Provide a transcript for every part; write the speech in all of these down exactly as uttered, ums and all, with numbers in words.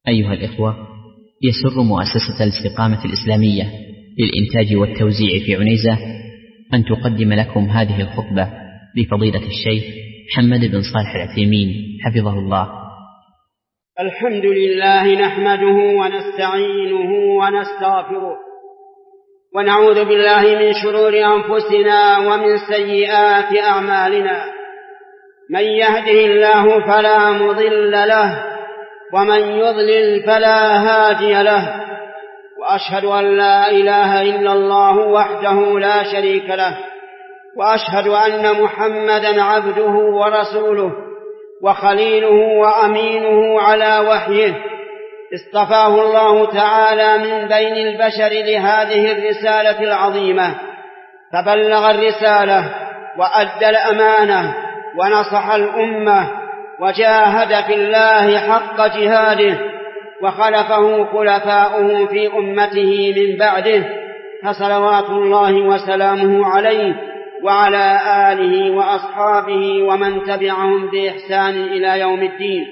أيها الإخوة، يسر مؤسسة الاستقامة الإسلامية للإنتاج والتوزيع في عنيزة أن تقدم لكم هذه الخطبة لفضيلة الشيخ محمد بن صالح العثيمين حفظه الله. الحمد لله نحمده ونستعينه ونستغفره ونعوذ بالله من شرور أنفسنا ومن سيئات أعمالنا. من يهده الله فلا مضل له ومن يضلل فلا هادي له، وأشهد أن لا إله إلا الله وحده لا شريك له، وأشهد أن محمدًا عبده ورسوله وخليله وأمينه على وحيه، اصطفاه الله تعالى من بين البشر لهذه الرسالة العظيمة، فبلغ الرسالة وأدى الأمانة ونصح الأمة وجاهد في الله حق جهاده، وخلفه خلفاؤه في أمته من بعده، فصلوات الله وسلامه عليه وعلى آله وأصحابه ومن تبعهم بإحسان إلى يوم الدين.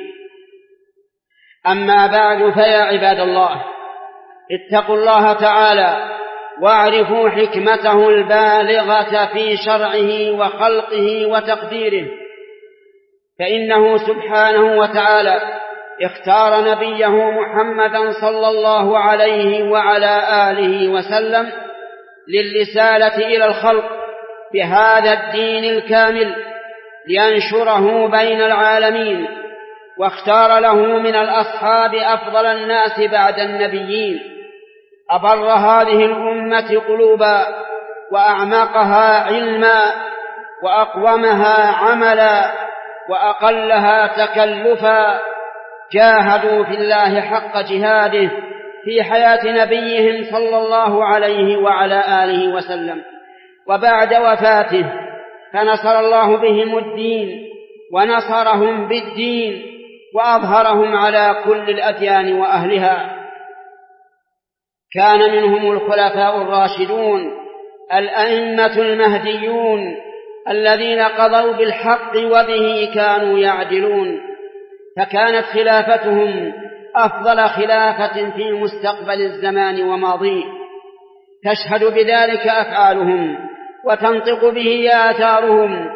أما بعد، فيا عباد الله، اتقوا الله تعالى واعرفوا حكمته البالغة في شرعه وخلقه وتقديره، فإنه سبحانه وتعالى اختار نبيه محمدا صلى الله عليه وعلى آله وسلم للرسالة إلى الخلق بهذا الدين الكامل لينشره بين العالمين، واختار له من الأصحاب أفضل الناس بعد النبيين، أبر هذه الأمة قلوبا وأعمقها علما وأقومها عملا وأقلها تكلفا، جاهدوا في الله حق جهاده في حياة نبيهم صلى الله عليه وعلى آله وسلم، وبعد وفاته فنصر الله بهم الدين ونصرهم بالدين وأظهرهم على كل الأديان وأهلها. كان منهم الخلفاء الراشدون الأئمة المهديون الذين قضوا بالحق وبه كانوا يعدلون، فكانت خلافتهم أفضل خلافة في مستقبل الزمان وماضيه، تشهد بذلك أفعالهم وتنطق به آثارهم.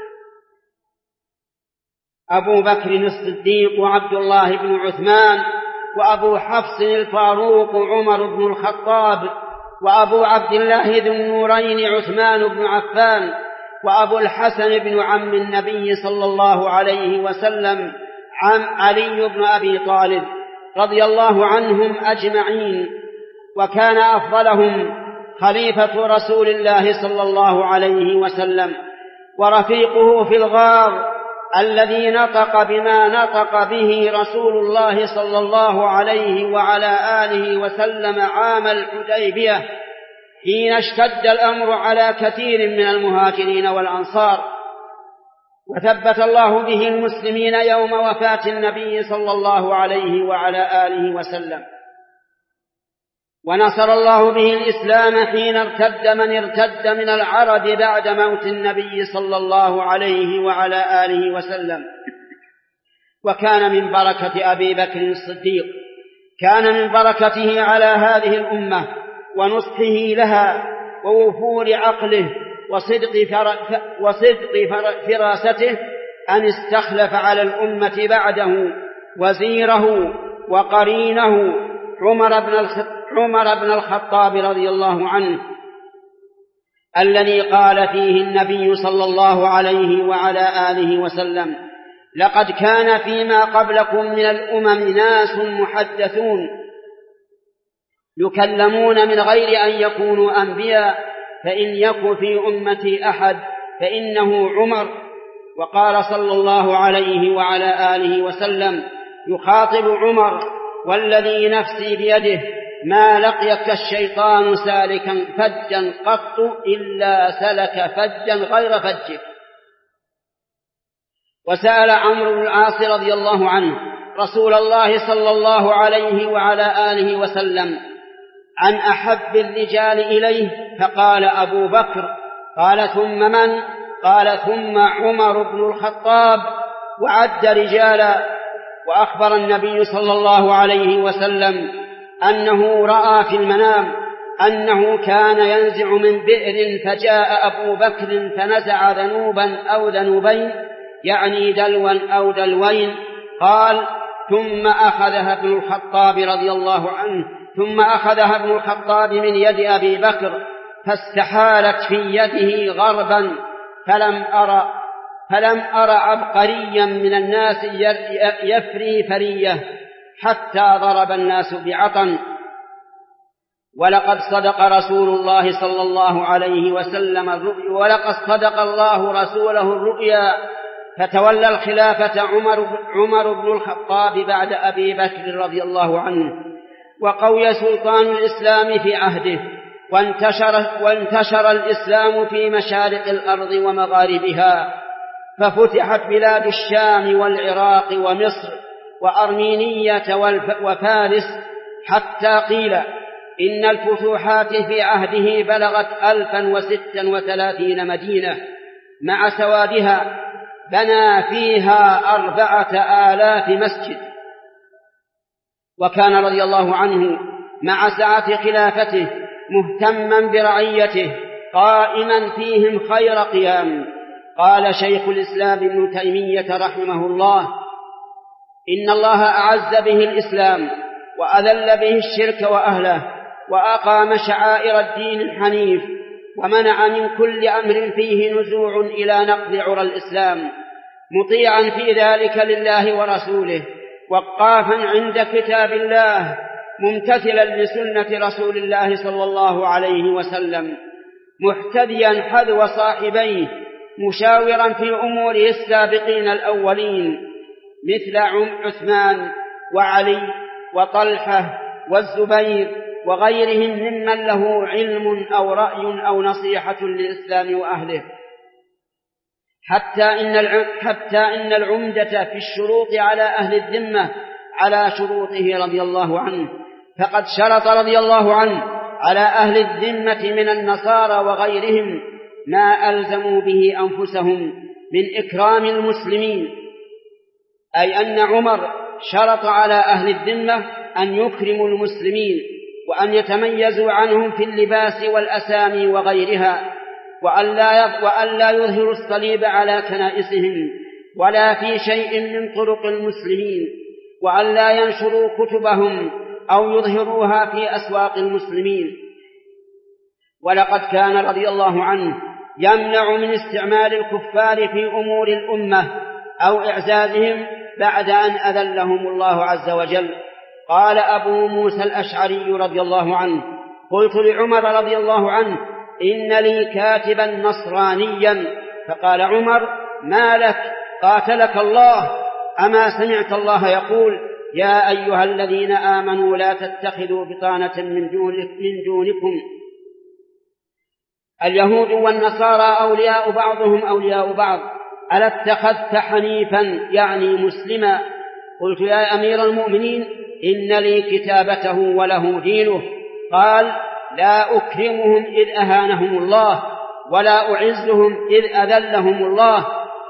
أبو بكر الصديق وعبد الله بن عثمان، وأبو حفص الفاروق عمر بن الخطاب، وأبو عبد الله ذو النورين عثمان بن عفان، وأبو الحسن بن عم النبي صلى الله عليه وسلم عم علي بن أبي طالب رضي الله عنهم أجمعين. وكان أفضلهم خليفة رسول الله صلى الله عليه وسلم ورفيقه في الغار الذي نطق بما نطق به رسول الله صلى الله عليه وعلى آله وسلم عام الحديبية، حين اشتد الأمر على كثير من المهاجرين والأنصار، وثبت الله به المسلمين يوم وفاة النبي صلى الله عليه وعلى آله وسلم، ونصر الله به الإسلام حين ارتد من ارتد من العرب بعد موت النبي صلى الله عليه وعلى آله وسلم. وكان من بركة أبي بكر الصديق كان من بركته على هذه الأمة ونصحه لها ووفور عقله وصدق, فر... وصدق فر... فراسته أن استخلف على الأمة بعده وزيره وقرينه عمر بن, الخ... عمر بن الخطاب رضي الله عنه، الذي قال فيه النبي صلى الله عليه وعلى آله وسلم: لقد كان فيما قبلكم من الأمم ناس محدثون يكلمون من غير أن يكونوا أنبياء، فإن يكن في أمتي أحد فإنه عمر. وقال صلى الله عليه وعلى آله وسلم يخاطب عمر: والذي نفسي بيده ما لقيك الشيطان سالكا فجا قط إلا سلك فجا غير فجك. وسأل عمرو بن العاص رضي الله عنه رسول الله صلى الله عليه وعلى آله وسلم عن أحب الرجال إليه، فقال أبو بكر. قال ثم من؟ قال ثم عمر بن الخطاب، وعد رجالا وأخبر النبي صلى الله عليه وسلم أنه رأى في المنام أنه كان ينزع من بئر فجاء أبو بكر فنزع ذنوبا أو ذنوبين يعني دلوا أو دلوين. قال ثم أخذها ابن الخطاب رضي الله عنه ثم أخذها ابن الخطاب من يد أبي بكر فاستحالت في يده غربا فلم أرى فلم أرى عبقريا من الناس يفري فرية حتى ضرب الناس بعطن. ولقد صدق رسول الله صلى الله عليه وسلم الرؤيا ولقد صدق الله رسوله الرؤيا فتولى الخلافة عمر, عمر بن الخطاب بعد أبي بكر رضي الله عنه، وقوي سلطان الإسلام في عهده، وانتشر, وانتشر الإسلام في مشارق الأرض ومغاربها، ففتحت بلاد الشام والعراق ومصر وأرمينية وفارس، حتى قيل إن الفتوحات في عهده بلغت ألفا وستا وثلاثين مدينة مع سوادها، بنى فيها أربعة آلاف مسجد. وكان رضي الله عنه مع سعة خلافته مهتما برعيته قائما فيهم خير قيام. قال شيخ الإسلام ابن تيمية رحمه الله: إن الله أعز به الإسلام وأذل به الشرك وأهله، وأقام شعائر الدين الحنيف، ومنع من كل أمر فيه نزوع إلى نقض عرى الإسلام، مطيعا في ذلك لله ورسوله، وقافا عند كتاب الله، ممتثلا لسنة رسول الله صلى الله عليه وسلم، محتديا حذو صاحبيه، مشاورا في أموره السابقين الأولين مثل عثمان وعلي وطلحة والزبير وغيرهم ممن له علم أو رأي أو نصيحة للإسلام وأهله، حتى إن حتى إن العمدة في الشروط على أهل الذمة على شروطه رضي الله عنه، فقد شرط رضي الله عنه على أهل الذمة من النصارى وغيرهم ما ألزموا به أنفسهم من إكرام المسلمين، أي أن عمر شرط على أهل الذمة أن يكرموا المسلمين وأن يتميزوا عنهم في اللباس والأسامي وغيرها، وأن لا يظهروا الصليب على كنائسهم ولا في شيء من طرق المسلمين، وأن لا ينشروا كتبهم أو يظهروها في أسواق المسلمين. ولقد كان رضي الله عنه يمنع من استعمال الكفار في أمور الأمة أو إعزازهم بعد أن أذلهم الله عز وجل. قال أبو موسى الأشعري رضي الله عنه: قلت لعمر رضي الله عنه: إن لي كاتبا نصرانيا. فقال عمر: ما لك؟ قاتلك الله، أما سمعت الله يقول: يا أيها الذين آمنوا لا تتخذوا بطانة من دونكم، اليهود والنصارى أولياء بعضهم أولياء بعض، ألا اتخذت حنيفا يعني مسلما؟ قلت: يا أمير المؤمنين إن لي كتابته وله دينه. قال: لا أكرمهم إذ أهانهم الله، ولا أعزهم إذ أذلهم الله،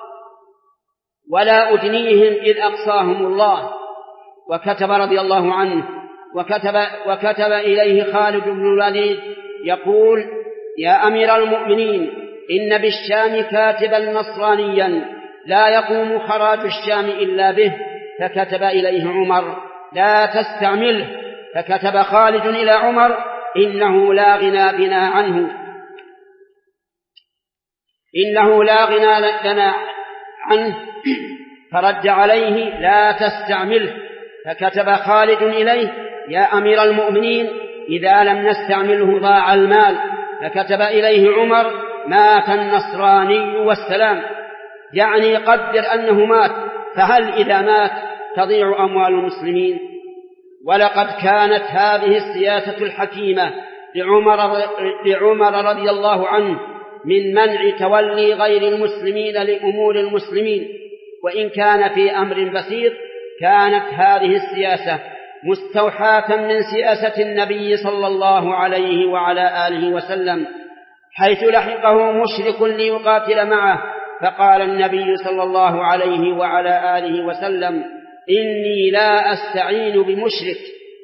ولا أدنيهم إذ أقصاهم الله. وكتب رضي الله عنه وكتب, وكتب إليه خالد بن الوليد يقول: يا أمير المؤمنين إن بالشام كاتبا نصرانيا لا يقوم خراج الشام إلا به. فكتب إليه عمر: لا تستعمله. فكتب خالد إلى عمر: إنه لا غنى بنا عنه إنه لا غنى لنا عنه. فرد عليه: لا تستعمله. فكتب خالد إليه: يا أمير المؤمنين إذا لم نستعمله ضاع المال. فكتب إليه عمر: مات النصراني والسلام، يعني قدر أنه مات، فهل إذا مات تضيع أموال المسلمين؟ ولقد كانت هذه السياسة الحكيمة لعمر, لعمر رضي الله عنه من منع تولي غير المسلمين لأمور المسلمين، وإن كان في أمر بسيط كانت هذه السياسة مستوحاة من سياسة النبي صلى الله عليه وعلى آله وسلم، حيث لحقه مشرك ليقاتل معه، فقال النبي صلى الله عليه وعلى آله وسلم: إني لا أستعين بمشرك.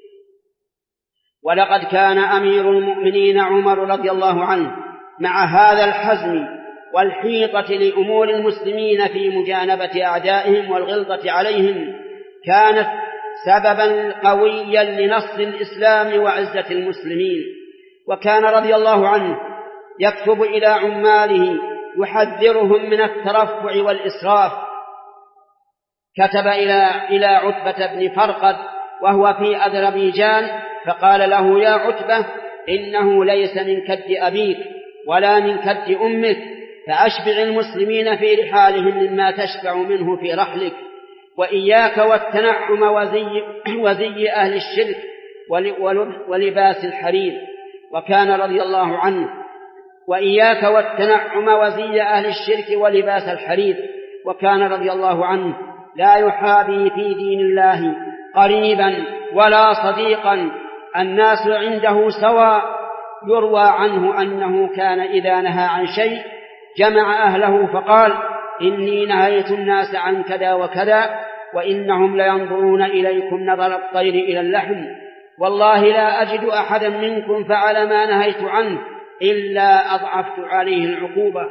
ولقد كان أمير المؤمنين عمر رضي الله عنه مع هذا الحزم والحيطة لأمور المسلمين في مجانبة أعدائهم والغلظة عليهم كانت سببا قويا لنصر الإسلام وعزة المسلمين. وكان رضي الله عنه يكتب إلى عماله يحذرهم من الترفع والإسراف. كتب إلى إلى عتبة بن فرقد وهو في أذربيجان فقال له: يا عتبة، إنه ليس من كد أبيك ولا من كد أمك، فأشبع المسلمين في رحالهم مما تشبع منه في رحلك، وإياك والتنعم وزي, وزي أهل الشرك ولباس الحرير. وكان رضي الله عنه وإياك والتنعم وزي أهل الشرك ولباس الحرير. وكان رضي الله عنه لا يحابي في دين الله قريبا ولا صديقا، الناس عنده سواء. يروى عنه أنه كان إذا نهى عن شيء جمع أهله فقال: إني نهيت الناس عن كذا وكذا، وإنهم لينظرون إليكم نظر الطير إلى اللحم، والله لا أجد أحدا منكم فعل ما نهيت عنه إلا أضعفت عليه العقوبة.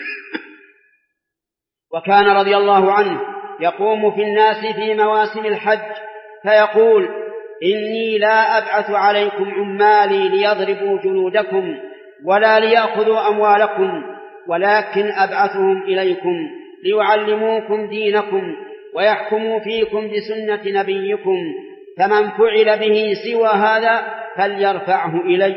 وكان رضي الله عنه يقوم في الناس في مواسم الحج فيقول: إني لا أبعث عليكم عمالي ليضربوا جلودكم ولا ليأخذوا أموالكم، ولكن أبعثهم إليكم ليعلموكم دينكم ويحكموا فيكم بسنة نبيكم، فمن فعل به سوى هذا فليرفعه إلي.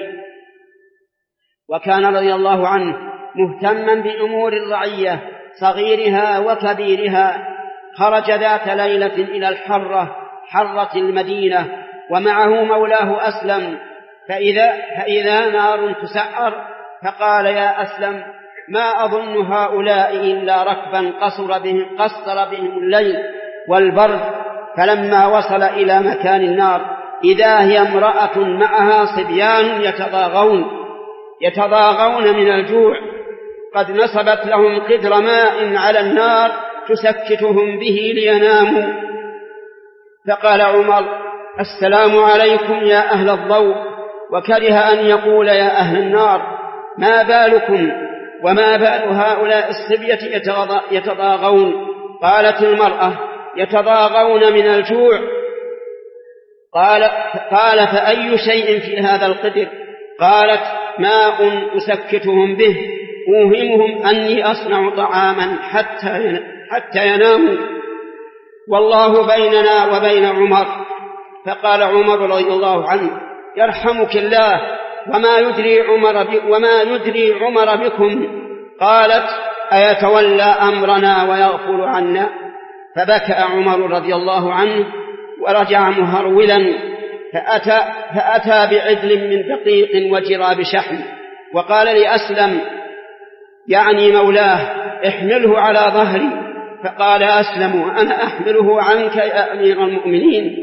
وكان رضي الله عنه مهتما بأمور الرعية صغيرها وكبيرها. خرج ذات ليلة إلى الحرة حرة المدينة ومعه مولاه أسلم، فإذا, فإذا نار تسعر، فقال: يا أسلم، ما أظن هؤلاء إلا ركبا قصر بهم, قصر بهم الليل والبرد. فلما وصل إلى مكان النار إذا هي امرأة معها صبيان يتضاغون يتضاغون من الجوع، قد نصبت لهم قدر ماء على النار تسكتهم به ليناموا. فقال عمر: السلام عليكم يا أهل الضوء، وكره أن يقول يا أهل النار. ما بالكم وما بال هؤلاء الصبية يتضاغون؟ قالت المرأة: يتضاغون من الجوع. قال, قال فأي شيء في هذا القدر؟ قالت: ماء أسكتهم به، أوهمهم أني أصنع طعاما حتى, حتى يناموا، والله بيننا وبين عمر. فقال عمر رضي الله عنه: يرحمك الله، وما يدري عمر, وما يدري عمر بكم؟ قالت: أيتولى أمرنا ويغفل عنا؟ فبكى عمر رضي الله عنه ورجع مهرولا، فأتى, فأتى بعدل من دقيق وجراب شحم، وقال لأسلم يعني مولاه: احمله على ظهري. فقال أسلم: أنا أحمله عنك يا أمير المؤمنين.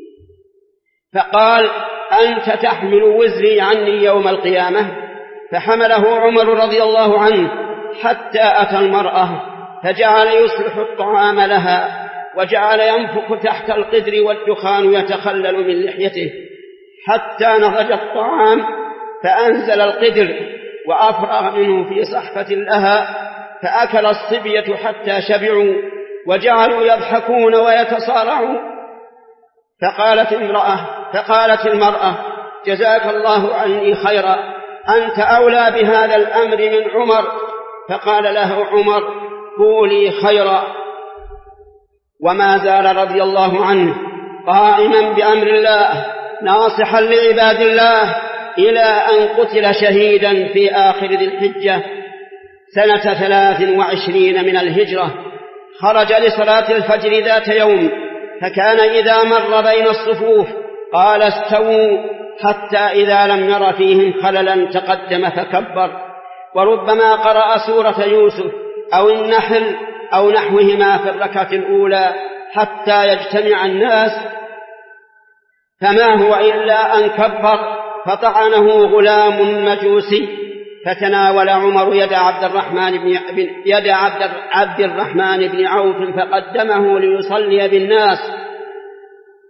فقال: أنت تحمل وزري عني يوم القيامة. فحمله عمر رضي الله عنه حتى أتى المرأة، فجعل يصلح الطعام لها، وجعل ينفخ تحت القدر والدخان يتخلل من لحيته حتى نضج الطعام، فأنزل القدر وأفرغ منه في صحفة لها، فأكل الصبية حتى شبعوا وجعلوا يضحكون ويتصارعون. فقالت امرأة فقالت المرأة: جزاك الله عني خيرا، أنت أولى بهذا الأمر من عمر. فقال له عمر: قولي خيرا. وما زال رضي الله عنه قائما بأمر الله ناصحا لعباد الله إلى أن قتل شهيدا في آخر ذي الحجة سنة ثلاث وعشرين من الهجرة. خرج لصلاة الفجر ذات يوم، فكان إذا مر بين الصفوف قال: استووا، حتى إذا لم ير فيهم خللا تقدم فكبر، وربما قرأ سورة يوسف أو النحل أو نحوهما في الركعة الأولى حتى يجتمع الناس، فما هو إلا أن كبر فطعنه غلام مجوسي، فتناول عمر يد عبد الرحمن بن يد عبد, عبد الرحمن بن عوف فقدمه ليصلي بالناس،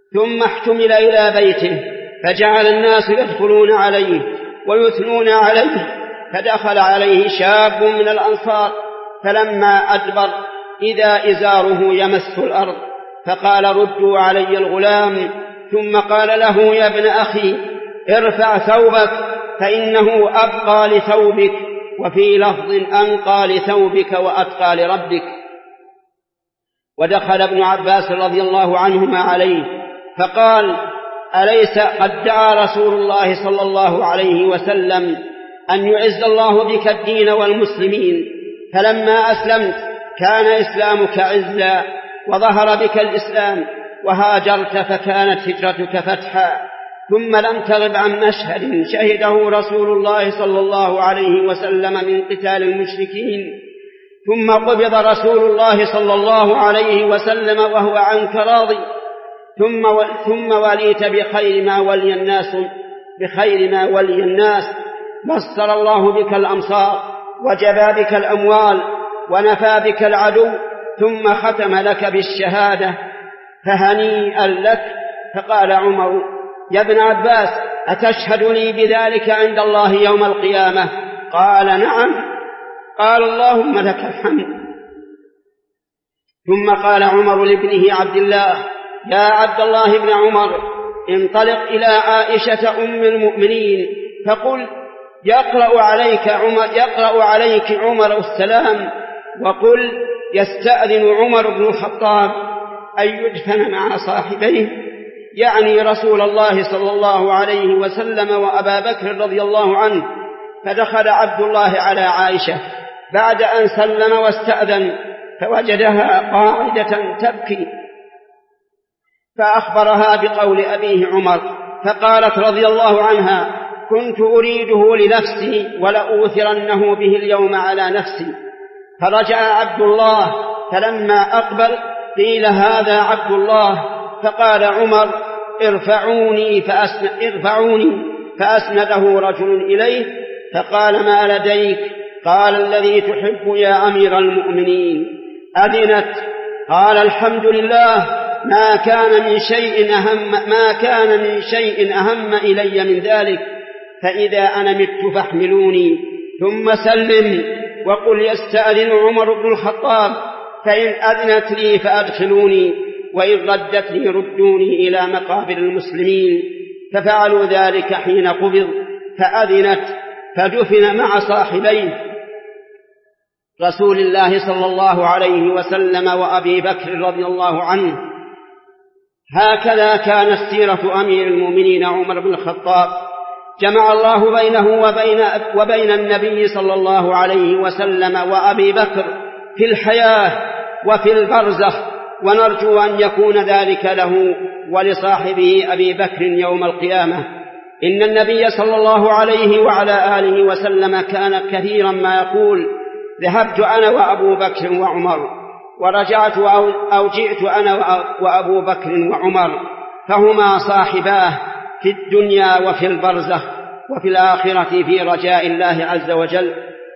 ثم احتمل إلى بيته، فجعل الناس يدخلون عليه ويثنون عليه، فدخل عليه شاب من الأنصار، فلما أدبر إذا إزاره يمس الأرض، فقال ردوا علي الغلام، ثم قال له يا ابن أخي ارفع ثوبك فإنه أبقى لثوبك، وفي لفظ أنقى لثوبك وأتقى لربك. ودخل ابن عباس رضي الله عنهما عليه فقال أليس قد دعا رسول الله صلى الله عليه وسلم أن يعز الله بك الدين والمسلمين، فلما أسلمت كان إسلامك عزا وظهر بك الإسلام، وهاجرت فكانت هجرتك فتحا، ثم لم تغب عن مشهد شهده رسول الله صلى الله عليه وسلم من قتال المشركين، ثم قبض رسول الله صلى الله عليه وسلم وهو عنك راضي، ثم ثم وليت بخير ما ولي الناس بخير ما ولي الناس، بصر الله بك الأمصار وجبى بك الأموال ونفى بك العدو، ثم ختم لك بالشهادة، فهنيئا لك. فقال عمر يا ابن عباس أتشهد لي بذلك عند الله يوم القيامة؟ قال نعم. قال اللهم لك الحمد. ثم قال عمر لابنه عبد الله يا عبد الله بن عمر انطلق إلى عائشة أم المؤمنين فقل يقرأ عليك عمر, يقرأ عليك عمر السلام، وقل يستأذن عمر بن الخطاب أن يدفن مع صاحبيه، يعني رسول الله صلى الله عليه وسلم وأبا بكر رضي الله عنه. فدخل عبد الله على عائشة بعد أن سلم واستأذن، فوجدها قاعدة تبكي، فأخبرها بقول أبيه عمر، فقالت رضي الله عنها كنت أريده لنفسي ولأوثرنه به اليوم على نفسي. فرجع عبد الله، فلما أقبل قيل هذا عبد الله، فقال عمر ارفعوني فأسند ارفعوني فأسنده رجل إليه، فقال ما لديك؟ قال الذي تحب يا أمير المؤمنين. أذنت؟ قال الحمد لله، ما كان من شيء أهم ما كان من شيء أهم إلي من ذلك، فإذا أنا مت فاحملوني ثم سلم، وقل يستأذن عمر بن الخطاب، فإن أذنت لي فأدخلوني، وإن ردت لي ردوني إلى مقابر المسلمين. ففعلوا ذلك حين قبض، فأذنت فدفن مع صاحبيه رسول الله صلى الله عليه وسلم وأبي بكر رضي الله عنه. هكذا كانت سيرة أمير المؤمنين عمر بن الخطاب، جمع الله بينه وبين, وبين النبي صلى الله عليه وسلم وأبي بكر في الحياة وفي البرزخ، ونرجو أن يكون ذلك له ولصاحبه أبي بكر يوم القيامة. إن النبي صلى الله عليه وعلى آله وسلم كان كثيرا ما يقول ذهبت أنا وأبو بكر وعمر، ورجعت أو جئت أنا وأبو بكر وعمر، فهما صاحباه في الدنيا وفي البرزخ وفي الآخرة في رجاء الله عز وجل.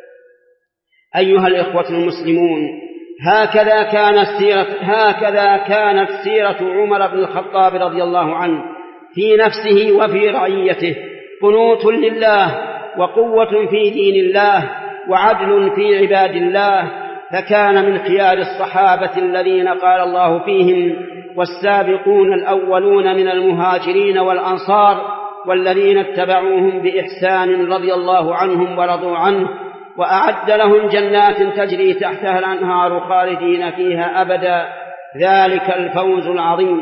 أيها الإخوة المسلمون، هكذا كانت سيرة هكذا كانت سيرة عمر بن الخطاب رضي الله عنه في نفسه وفي رعيته، قنوت لله وقوة في دين الله وعدل في عباد الله، فكان من خيار الصحابة الذين قال الله فيهم والسابقون الأولون من المهاجرين والأنصار والذين اتبعوهم بإحسان رضي الله عنهم ورضوا عنه، وأعد لهم جنات تجري تحتها الأنهار خالدين فيها أبدا، ذلك الفوز العظيم.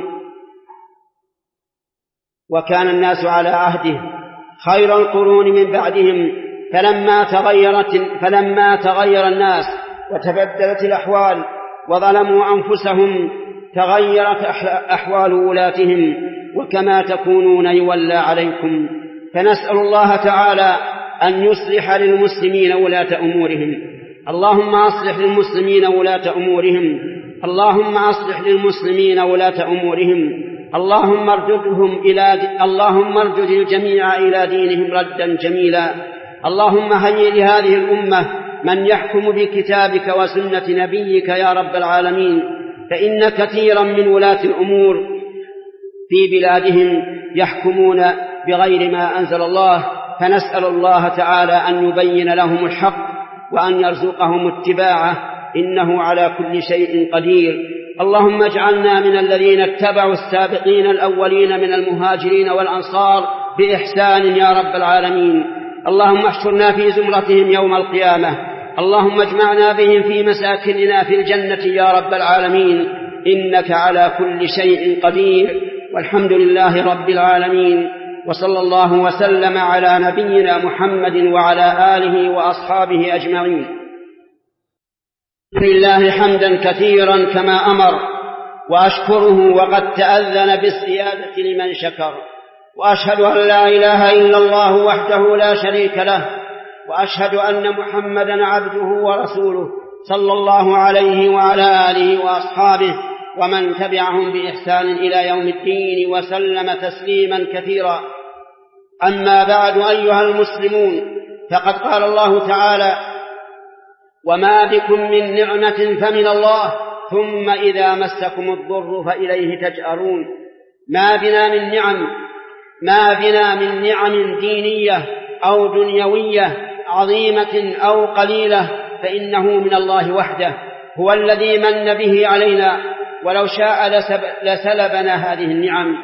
وكان الناس على عهده خير القرون من بعدهم، فلما تغيرت فلما تغير الناس وتبدلت الأحوال وظلموا أنفسهم تغيرت أحوال ولاتهم، وكما تكونون يولى عليكم. فنسأل الله تعالى أن يصلح للمسلمين ولاة أمورهم. اللهم أصلح للمسلمين ولاة أمورهم اللهم أصلح للمسلمين ولاة أمورهم اللهم ارجدهم إلى اللهم ارجد الجميع إلى دينهم ردا جميلا. اللهم هيئ لهذه الأمة من يحكم بكتابك وسنة نبيك يا رب العالمين، فإن كثيرا من ولاة الأمور في بلادهم يحكمون بغير ما أنزل الله، فنسأل الله تعالى أن يبين لهم الحق وأن يرزقهم اتباعه، إنه على كل شيء قدير. اللهم اجعلنا من الذين اتبعوا السابقين الأولين من المهاجرين والأنصار بإحسان يا رب العالمين. اللهم احشرنا في زمرتهم يوم القيامة، اللهم اجمعنا بهم في مساكننا في الجنة يا رب العالمين، إنك على كل شيء قدير. والحمد لله رب العالمين، وصلى الله وسلم على نبينا محمد وعلى آله وأصحابه أجمعين. لله حمدا كثيرا كما أمر، وأشكره وقد تأذن بالزيادة لمن شكر، وأشهد أن لا إله إلا الله وحده لا شريك له، وأشهد أن محمدا عبده ورسوله صلى الله عليه وعلى آله وأصحابه ومن تبعهم بإحسان إلى يوم الدين وسلم تسليما كثيرا. أما بعد أيها المسلمون، فقد قال الله تعالى: وما بكم من نعمة فمن الله ثم إذا مسكم الضر فإليه تجأرون. ما بنا من نعم ما بنا من نعم دينية أو دنيوية عظيمة أو قليلة فإنه من الله وحده، هو الذي من به علينا، ولو شاء لسلبنا هذه النعم.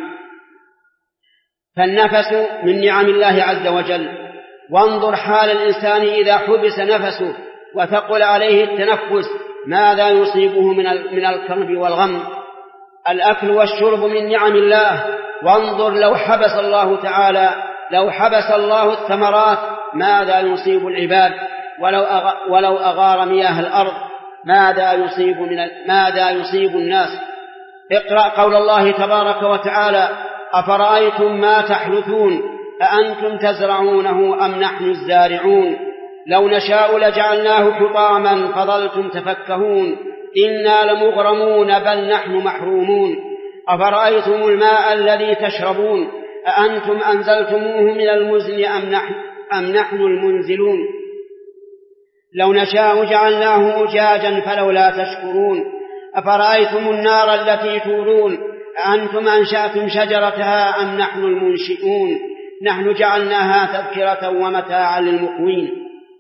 فالنفس من نعم الله عز وجل، وانظر حال الإنسان إذا حبس نفسه وثقل عليه التنفس ماذا يصيبه من الكرب والغم. الأكل والشرب من نعم الله، وانظر لو حبس الله تعالى لو حبس الله الثمرات ماذا يصيب العباد، ولو ولو أغار مياه الأرض ماذا يصيب من ماذا يصيب الناس. اقرأ قول الله تبارك وتعالى: أفرأيتم ما تحرثون أأنتم تزرعونه أم نحن الزارعون لو نشاء لجعلناه حطاما فظلتم تفكهون إنا لمغرمون بل نحن محرومون. أفرأيتم الماء الذي تشربون أأنتم أنزلتموه من المزن أم نحن, أم نحن المنزلون لو نشاء جعلناه أجاجا فلولا تشكرون. أفرأيتم النار التي تورون أأنتم أنشأتم شجرتها أم نحن المنشئون نحن جعلناها تذكرة ومتاعا للمقوين.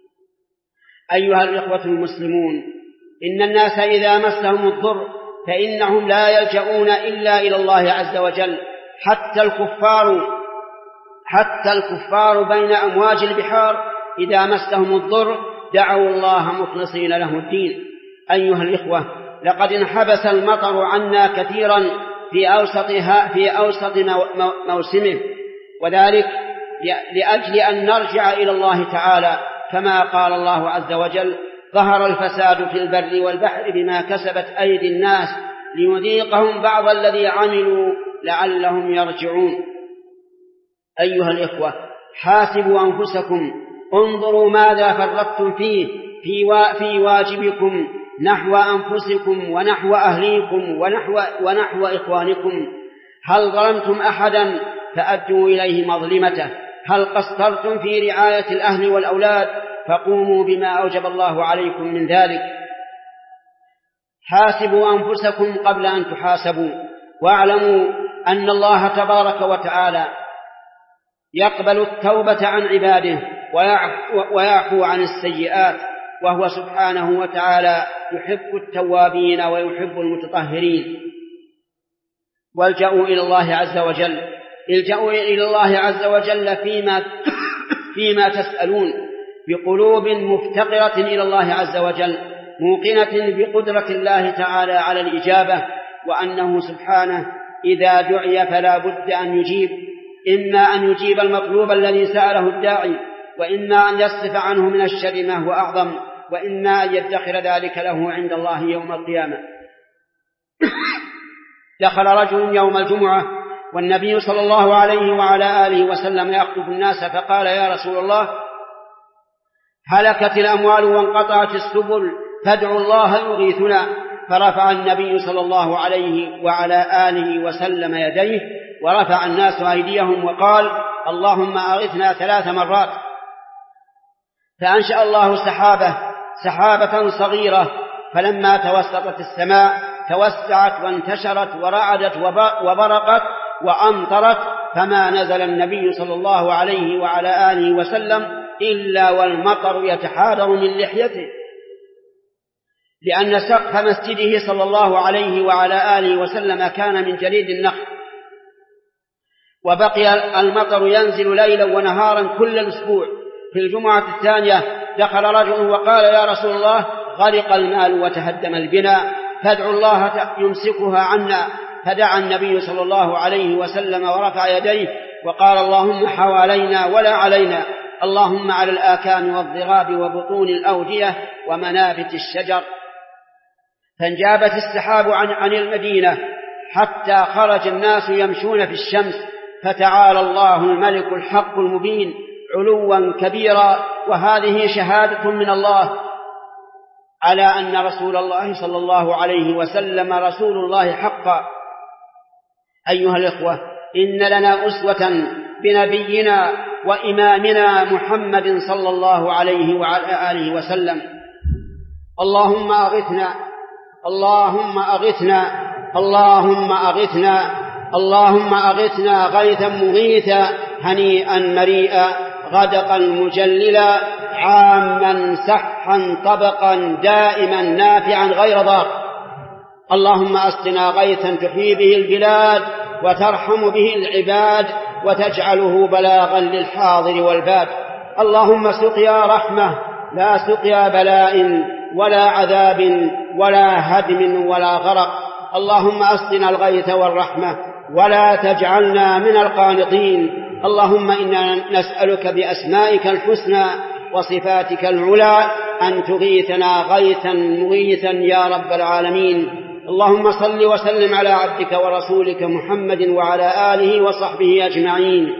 أيها الإخوة المسلمون، إن الناس إذا مسهم الضر فإنهم لا يلجؤون إلا إلى الله عز وجل. حتى الكفار حتى الكفار بين أمواج البحار إذا مسهم الضر دعوا الله مخلصين له الدين. أيها الإخوة، لقد انحبس المطر عنا كثيرا في أوسطها في أوسط موسمه، وذلك لأجل أن نرجع إلى الله تعالى، كما قال الله عز وجل: ظهر الفساد في البر والبحر بما كسبت أيدي الناس ليذيقهم بعض الذي عملوا لعلهم يرجعون. أيها الإخوة، حاسبوا أنفسكم، انظروا ماذا فرطتم فيه في واجبكم نحو أنفسكم ونحو أهليكم ونحو, ونحو إخوانكم. هل ظلمتم أحدا فأدوا إليه مظلمته؟ هل قصرتم في رعاية الأهل والأولاد فقوموا بما أوجب الله عليكم من ذلك؟ حاسبوا أنفسكم قبل أن تحاسبوا، واعلموا أن الله تبارك وتعالى يقبل التوبة عن عباده ويعفو عن السيئات، وهو سبحانه وتعالى يحب التوابين ويحب المتطهرين. والجأوا إلى الله عز وجل الجأوا إلى الله عز وجل فيما, فيما تسألون بقلوب مفتقرة إلى الله عز وجل، موقنة بقدرة الله تعالى على الإجابة، وأنه سبحانه إذا دعي فلا بد أن يجيب، إما أن يجيب المطلوب الذي سأله الداعي، وإما أن يصرف عنه من الشر ما هو أعظم، وإما أن يدخر ذلك له عند الله يوم القيامة. دخل رجل يوم الجمعة والنبي صلى الله عليه وعلى آله وسلم يخطب الناس، فقال: يا رسول الله، هلكت الأموال وانقطعت السبل فادعوا الله يغيثنا. فرفع النبي صلى الله عليه وعلى آله وسلم يديه، ورفع الناس أيديهم وقال: اللهم أغثنا ثلاث مرات. فأنشأ الله سحابة سحابة صغيرة، فلما توسطت السماء توسعت وانتشرت ورعدت وبرقت، وأمطرت، فما نزل النبي صلى الله عليه وعلى آله وسلم إلا والمطر يتحادر من لحيته، لأن سقف مسجده صلى الله عليه وعلى آله وسلم كان من جليد النخل، وبقي المطر ينزل ليلا ونهارا كل الأسبوع. في الجمعة الثانية دخل رجل وقال: يا رسول الله، غرق المال وتهدم البناء، فادعوا الله يمسكها عنا. فدعا النبي صلى الله عليه وسلم ورفع يديه وقال: اللهم حوالينا ولا علينا، اللهم على الآكام والضراب وبطون الأودية ومنابت الشجر. فانجابت السحاب عن, عن المدينة حتى خرج الناس يمشون في الشمس، فتعالى الله الملك الحق المبين علوا كبيرا. وهذه شهادة من الله على أن رسول الله صلى الله عليه وسلم رسول الله حقا. أيها الإخوة، إن لنا أسوة بنبينا وإمامنا محمد صلى الله عليه وعلى آله وسلم. اللهم أغثنا، اللهم أغثنا، اللهم أغثنا، اللهم أغثنا غيثا مغيثا هنيئا مريئا غدقا مجللا عاما سحا طبقا دائما نافعا غير ضار. اللهم أسقنا غيثا تحيي به البلاد وترحم به العباد وتجعله بلاغا للحاضر والباد. اللهم سقيا رحمة لا سقيا بلاء ولا عذاب ولا هدم ولا غرق. اللهم أسقنا الغيث والرحمة ولا تجعلنا من القانطين. اللهم إنا نسألك بأسمائك الحسنى وصفاتك العلى أن تغيثنا غيثا مغيثا يا رب العالمين. اللهم صل وسلم على عبدك ورسولك محمد وعلى آله وصحبه أجمعين.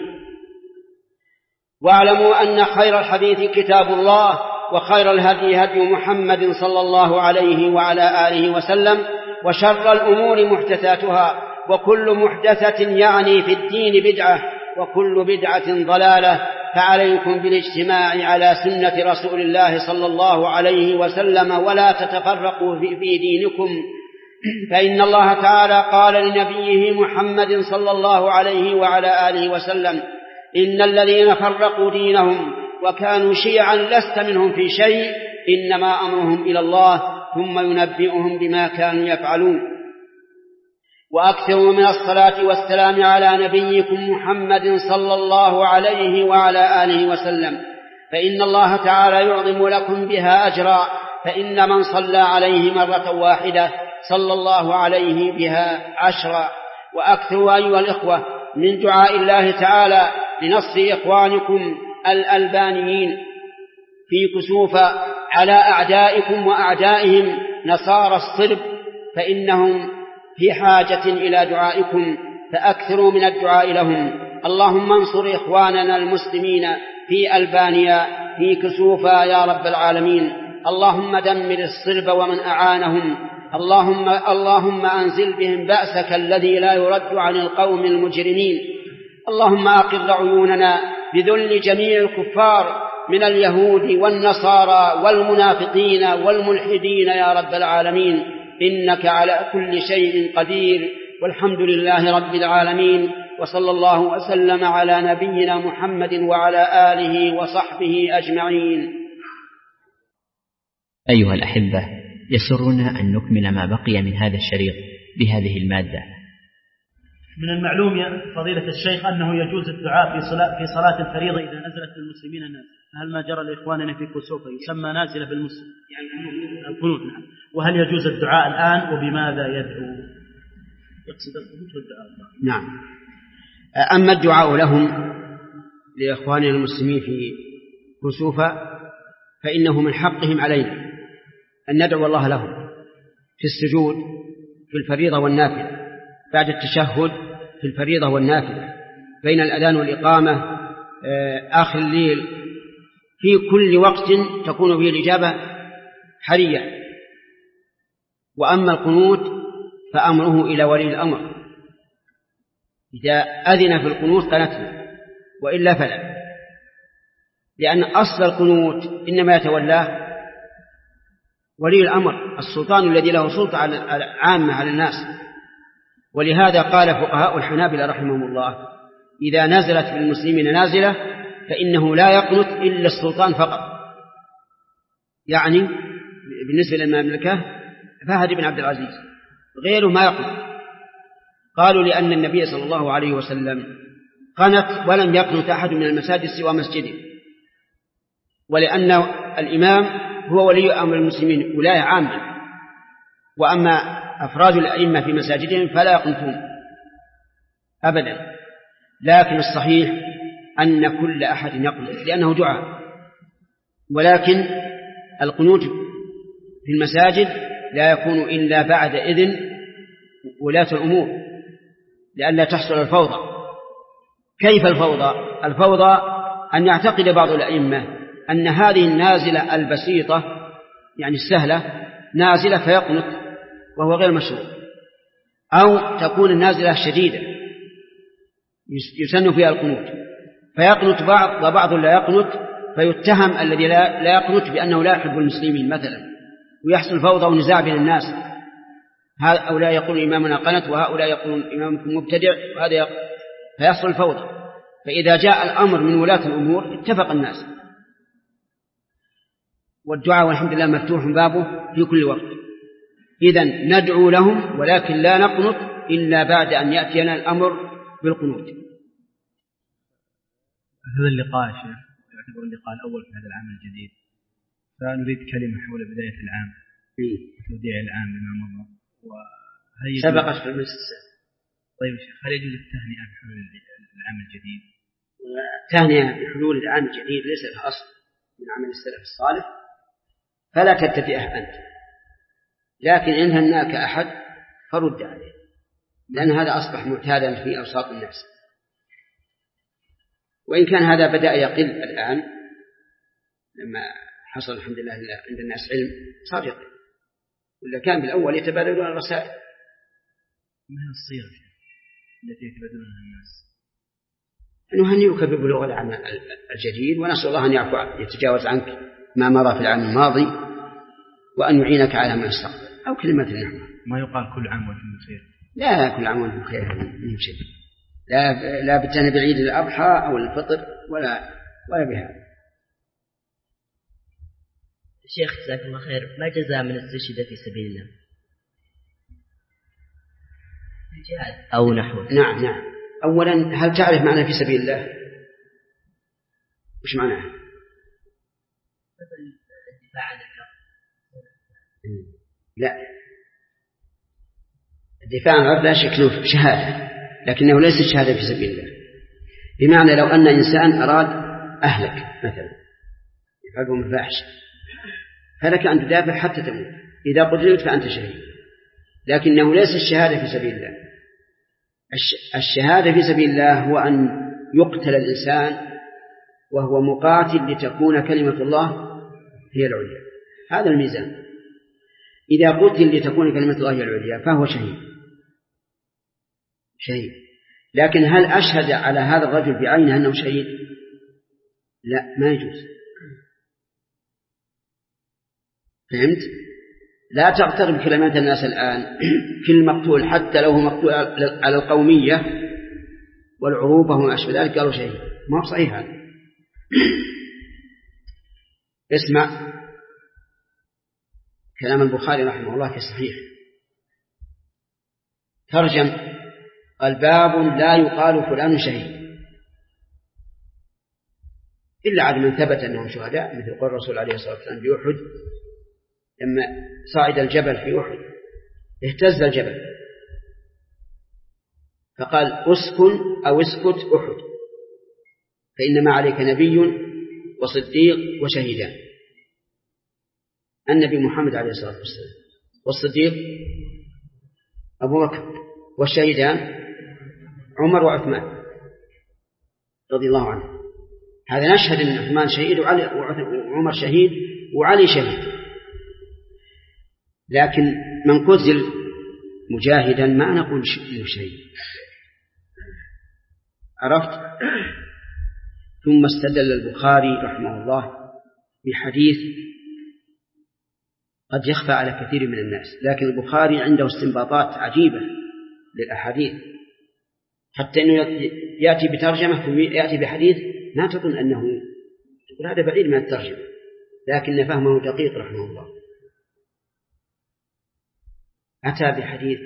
واعلموا أن خير الحديث كتاب الله، وخير الهدي هدي محمد صلى الله عليه وعلى آله وسلم، وشر الأمور محدثاتها، وكل محدثة يعني في الدين بدعة، وكل بدعة ضلالة. فعليكم بالاجتماع على سنة رسول الله صلى الله عليه وسلم، ولا تتفرقوا في دينكم، فإن الله تعالى قال لنبيه محمد صلى الله عليه وعلى آله وسلم: إن الذين فرقوا دينهم وكانوا شيعا لست منهم في شيء، إنما أمرهم إلى الله ثم ينبئهم بما كانوا يفعلون. وأكثروا من الصلاة والسلام على نبيكم محمد صلى الله عليه وعلى آله وسلم، فإن الله تعالى يعظم لكم بها أجرا، فإن من صلى عليه مرة واحدة صلى الله عليه بها عشرا. وأكثروا أيها الإخوة من دعاء الله تعالى لنصر إخوانكم الألبانيين في كسوف على أعدائكم وأعدائهم نصارى الصرب، فإنهم في حاجة إلى دعائكم، فأكثروا من الدعاء لهم. اللهم انصر إخواننا المسلمين في ألبانيا في كسوفا يا رب العالمين. اللهم دمر الصرب ومن أعانهم. اللهم, اللهم أنزل بهم بأسك الذي لا يرد عن القوم المجرمين. اللهم أقر عيوننا بذل جميع الكفار من اليهود والنصارى والمنافقين والملحدين يا رب العالمين، إنك على كل شيء قدير، والحمد لله رب العالمين. وصلى الله وسلم على نبينا محمد وعلى آله وصحبه أجمعين. أيها الأحبة، يسرنا أن نكمل ما بقي من هذا الشريط بهذه المادة. من المعلوم يا فضيلة الشيخ أنه يجوز الدعاء في صلاة, في صلاة الفريضة إذا نزلت بالمسلمين الناس. هل ما جرى لإخواننا في كسوفة يسمى نازلة بالمسلم يعني القنوت؟ نعم. وهل يجوز الدعاء الآن وبماذا يدعو؟ يقصد القنوت والدعاء. نعم. أما الدعاء لهم لإخواننا المسلمين في كسوفة فإنه من حقهم علينا أن ندعو الله لهم في السجود في الفريضة والنافلة، بعد التشهد في الفريضة والنافلة، بين الأذان والإقامة، آخر الليل، في كل وقت تكون به الإجابة حرية. وأما القنوت فأمره إلى ولي الأمر، إذا أذن في القنوت قنته، وإلا فلا، لأن أصل القنوت إنما يتولاه ولي الأمر، السلطان الذي له سلطة عامة على الناس. ولهذا قال فقهاء الحنابلة رحمهم الله إذا نزلت بالمسلمين نازلة فإنه لا يقنت إلا السلطان فقط، يعني بالنسبة للمملكة فهد بن عبد العزيز، غيره ما يقنت. قالوا لأن النبي صلى الله عليه وسلم قنت ولم يقنت أحد من المساجد سوى مسجده، ولأن الإمام هو ولي أمر المسلمين ولاية عامة، وأما أفراد الأئمة في مساجدهم فلا يقنتون أبدا. لكن الصحيح أن كل أحد يقنت لأنه دعاء، ولكن القنوت في المساجد لا يكون إلا بعد إذن ولاة الأمور لئلا تحصل الفوضى. كيف الفوضى؟ الفوضى أن يعتقد بعض الأئمة أن هذه النازلة البسيطة يعني السهلة نازلة فيقنت وهو غير مشروع، أو تكون النازلة شديدة يسن فيها القنوت فيقنت بعض وبعض لا يقنت، فيتهم الذي لا يقنت بأنه لا يحب المسلمين مثلا، ويحصل فوضى ونزاع بين الناس، هؤلاء يقولون إمامنا قنت وهؤلاء يقولون إمامكم مبتدع، وهذا يقول فيحصل فوضى. فإذا جاء الأمر من ولاة الأمور اتفق الناس، والدعاء والحمد لله مفتوح بابه في كل وقت. إذن ندعو لهم ولكن لا نقنط إلا بعد أن يأتينا الأمر بالقنوت. هذا اللقاء شيخ يعتبر اللقاء الأول في هذا العام الجديد، فنريد كلمة حول بداية العام توديع العام بما مضى وهي سبقت في المجلس. طيب شيخ، هل يجوز التهنئة بحلول العام الجديد؟ التهنئة بحلول العام الجديد ليس لها أصل من عمل السلف الصالح، فلا تبتدئه أنت، لكن إن هناك أحد فرد عليه، لأن هذا أصبح معتادا في أوساط الناس، وإن كان هذا بدأ يقل الآن لما حصل الحمد لله عند الناس علم صار يقل، ولا كان بالأول يتبادلون الرسائل. ما هي الصيغة التي يتبادلونها الناس؟ نهنئك ببلوغ العام الجديد، ونسأل الله أن يعفو يتجاوز عنك ما مضى في العام الماضي، وأن يعينك على ما يستقبل، أو كلمة نحوها. ما يقال كل عام وأنتم بخير؟ لا، كل عام وأنتم بخير من شيء، لا لا بتنا بعيد الأضحى أو الفطر ولا ولا بهذا. شيخ جزاك الله خير، ما جزاء من استشهد في سبيل الله؟ الجهاد أو نحوه. نعم نعم. أولا هل تعرف معنى في سبيل الله؟ وش معناه؟ الدفاع عن الحق. لا، الدفاع عن الحق لا شك له شهادة، لكنه ليس الشهادة في سبيل الله. بمعنى لو أن إنسان أراد أهلك مثلا يفعلهم الفاحش، فلك أن تدافع حتى تموت، إذا قتلت فأنت شهيد، لكنه ليس الشهادة في سبيل الله. الشهادة في سبيل الله هو أن يقتل الإنسان وهو مقاتل لتكون كلمة الله هي العليا، هذا الميزان. إذا قتل لتكون كلمة الله هي العليا فهو شهيد شهيد. لكن هل أشهد على هذا الرجل بعينه أنه شهيد؟ لا، ما يجوز. فهمت؟ لا تغترب كلمات الناس الآن كل مقتول حتى لو هو مقتول على القومية والعروبة وما أشبه ذلك قالوا شهيد، ما هو صحيح هذا. اسمع كلام البخاري رحمه الله في الصحيح، ترجم الباب لا يقال فلان شهيد إلا عاد من ثبت أنهم شهداء، مثل قول الرسول عليه الصلاة والسلام في أحد لما صعد الجبل في أحد اهتز الجبل فقال اسكن أو اسكت أحد فإنما عليك نبي وصديق وشهيدان. النبي محمد عليه الصلاة والسلام، والصديق أبو بكر، والشهيدان عمر وعثمان رضي الله عنه. هذا نشهد أن عثمان شهيد وعلي وعمر شهيد وعلي شهيد، لكن من قتل مجاهدا ما نقول شهيد. عرفت؟ ثم استدل البخاري رحمه الله بحديث قد يخفى على كثير من الناس، لكن البخاري عنده استنباطات عجيبة للأحاديث، حتى أنه يأتي بترجمة ثم يأتي بحديث ما تظن أنه هذا بعيد من الترجمة، لكن فهمه دقيق رحمه الله. أتى بحديث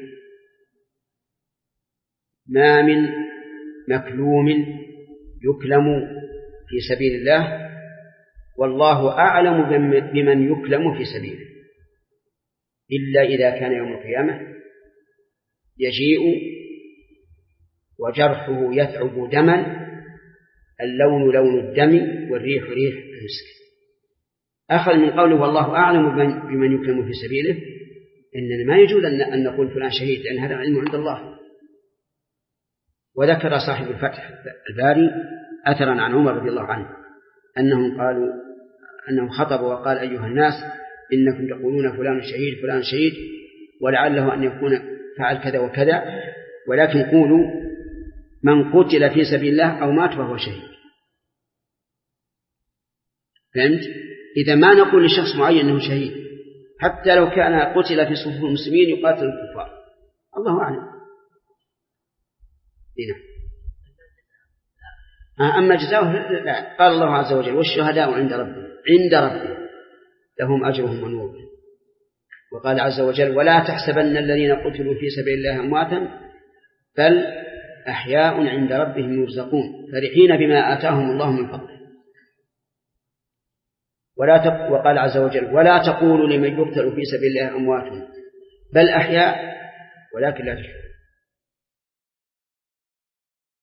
ما من مكلوم يكلم في سبيل الله والله أعلم بمن يكلم في سبيله إلا إذا كان يوم القيامة يجيء وجرحه يثعب دما، اللون لون الدم والريح ريح المسك. أخذ من قوله والله أعلم بمن يكلم في سبيله إننا ما يجوز أن نقول فلان شهيد، لأن هذا علم عند الله. وذكر صاحب الفتح الباري أثرا عن عمر رضي الله عنه أنهم قالوا أنه خطب وقال أيها الناس إنكم تقولون فلان شهيد فلان شهيد ولعله أن يكون فعل كذا وكذا، ولكن قولوا من قتل في سبيل الله أو مات فهو شهيد. فهمت؟ إذا ما نقول لشخص معين أنه شهيد حتى لو كان قتل في صفوف المسلمين يقاتل الكفار، الله أعلم. أما جزاؤه لا، قال الله عز وجل والشهداء عند ربهم عند ربهم لهم أجرهم ونورهم. وقال عز وجل ولا تحسبن الذين قتلوا في سبيل الله أمواتا بل أحياء عند ربهم يرزقون فرحين بما آتاهم الله من فضله. ولا تق... وقال عز وجل ولا تقولوا لمن يقتل في سبيل الله أموات بل أحياء ولكن لا تشعرون.